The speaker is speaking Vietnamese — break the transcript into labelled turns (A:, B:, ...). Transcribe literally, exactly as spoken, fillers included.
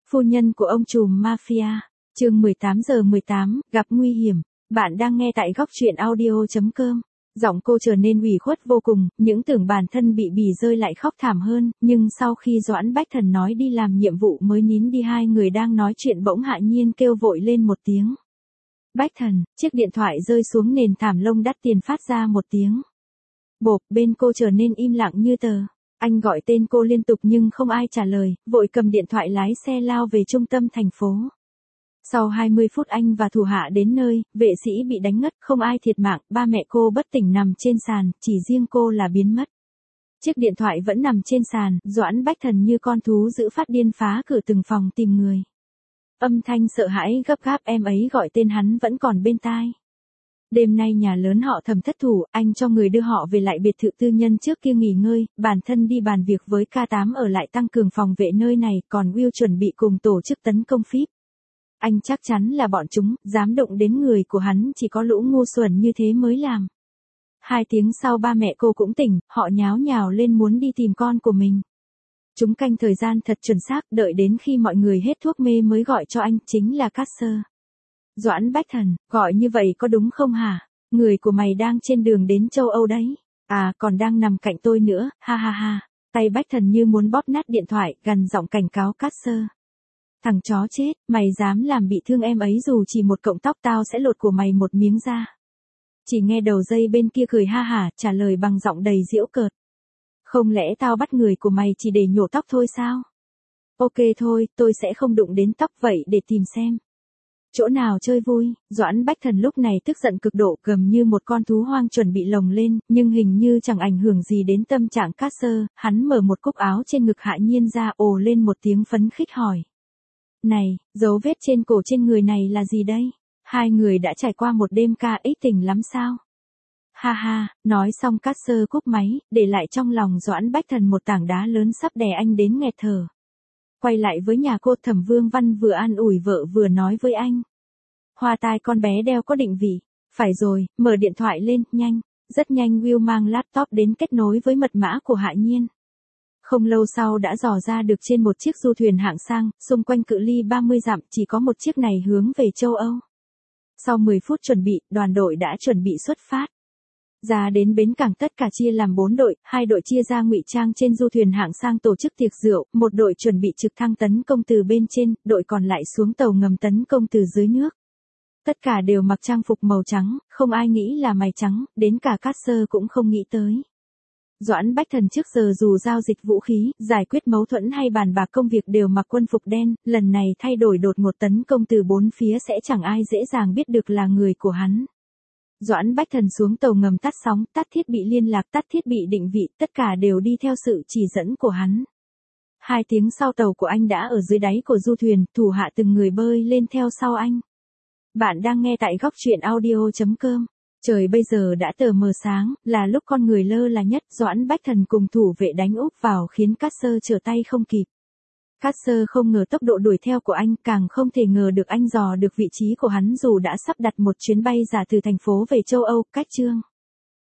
A: Phu nhân của ông trùm mafia, chương mười tám giờ mười tám, gặp nguy hiểm. Bạn đang nghe tại góc truyện audio chấm com. Giọng cô trở nên ủy khuất vô cùng, những tưởng bản thân bị bì rơi lại khóc thảm hơn, nhưng sau khi Doãn Bách Thần nói đi làm nhiệm vụ mới nín đi, hai người đang nói chuyện bỗng Hạ Nhiên kêu vội lên một tiếng. Bách Thần, chiếc điện thoại rơi xuống nền thảm lông đắt tiền phát ra một tiếng. Bộp, bên cô trở nên im lặng như tờ. Anh gọi tên cô liên tục nhưng không ai trả lời, vội cầm điện thoại lái xe lao về trung tâm thành phố. Sau hai mươi phút anh và thủ hạ đến nơi, vệ sĩ bị đánh ngất, không ai thiệt mạng, ba mẹ cô bất tỉnh nằm trên sàn, chỉ riêng cô là biến mất. Chiếc điện thoại vẫn nằm trên sàn, Doãn Bách Thần như con thú dữ phát điên phá cửa từng phòng tìm người. Âm thanh sợ hãi gấp gáp em ấy gọi tên hắn vẫn còn bên tai. Đêm nay nhà lớn họ Thẩm thất thủ, anh cho người đưa họ về lại biệt thự tư nhân trước kia nghỉ ngơi, bản thân đi bàn việc với K tám ở lại tăng cường phòng vệ nơi này, còn Will chuẩn bị cùng tổ chức tấn công phíp. Anh chắc chắn là bọn chúng, dám động đến người của hắn chỉ có lũ ngu xuẩn như thế mới làm. Hai tiếng sau ba mẹ cô cũng tỉnh, họ nháo nhào lên muốn đi tìm con của mình. Chúng canh thời gian thật chuẩn xác, đợi đến khi mọi người hết thuốc mê mới gọi cho anh, chính là Carter. Doãn Bách Thần, gọi như vậy có đúng không hả? Người của mày đang trên đường đến châu Âu đấy. À, còn đang nằm cạnh tôi nữa, ha ha ha. Tay Bách Thần như muốn bóp nát điện thoại, gằn giọng cảnh cáo Carter. Thằng chó chết, mày dám làm bị thương em ấy dù chỉ một cọng tóc tao sẽ lột của mày một miếng da. Chỉ nghe đầu dây bên kia cười ha hả, trả lời bằng giọng đầy giễu cợt. Không lẽ tao bắt người của mày chỉ để nhổ tóc thôi sao? Ok thôi, tôi sẽ không đụng đến tóc vậy để tìm xem. Chỗ nào chơi vui, Doãn Bách Thần lúc này tức giận cực độ, gầm như một con thú hoang chuẩn bị lồng lên, nhưng hình như chẳng ảnh hưởng gì đến tâm trạng Carter, hắn mở một cúc áo trên ngực Hạ Nhiên ra, ồ lên một tiếng phấn khích hỏi. Này, dấu vết trên cổ trên người này là gì đây? Hai người đã trải qua một đêm ca ích tình lắm sao? Ha ha, nói xong Carter cúp máy, để lại trong lòng Doãn Bách Thần một tảng đá lớn sắp đè anh đến nghẹt thở. Quay lại với nhà cô, Thẩm Vương Văn vừa an ủi vợ vừa nói với anh. Hoa tai con bé đeo có định vị. Phải rồi, mở điện thoại lên, nhanh. Rất nhanh Will mang laptop đến kết nối với mật mã của Hạ Nhiên. Không lâu sau đã dò ra được trên một chiếc du thuyền hạng sang, xung quanh cự ly ba mươi dặm chỉ có một chiếc này hướng về châu Âu. Sau mười phút chuẩn bị, đoàn đội đã chuẩn bị xuất phát. Ra đến bến cảng tất cả chia làm bốn đội, hai đội chia ra ngụy trang trên du thuyền hạng sang tổ chức tiệc rượu, một đội chuẩn bị trực thăng tấn công từ bên trên, đội còn lại xuống tàu ngầm tấn công từ dưới nước. Tất cả đều mặc trang phục màu trắng, không ai nghĩ là mày trắng, đến cả Carter cũng không nghĩ tới. Doãn Bách Thần trước giờ dù giao dịch vũ khí, giải quyết mâu thuẫn hay bàn bạc công việc đều mặc quân phục đen, lần này thay đổi đột ngột tấn công từ bốn phía sẽ chẳng ai dễ dàng biết được là người của hắn. Doãn Bách Thần xuống tàu ngầm tắt sóng, tắt thiết bị liên lạc, tắt thiết bị định vị, tất cả đều đi theo sự chỉ dẫn của hắn. Hai tiếng sau tàu của anh đã ở dưới đáy của du thuyền, thủ hạ từng người bơi lên theo sau anh. Bạn đang nghe tại góc truyện audio chấm com. Trời bây giờ đã tờ mờ sáng, là lúc con người lơ là nhất, Doãn Bách Thần cùng thủ vệ đánh úp vào khiến Carter trở tay không kịp. Carter không ngờ tốc độ đuổi theo của anh, càng không thể ngờ được anh dò được vị trí của hắn dù đã sắp đặt một chuyến bay giả từ thành phố về châu Âu, cách chương.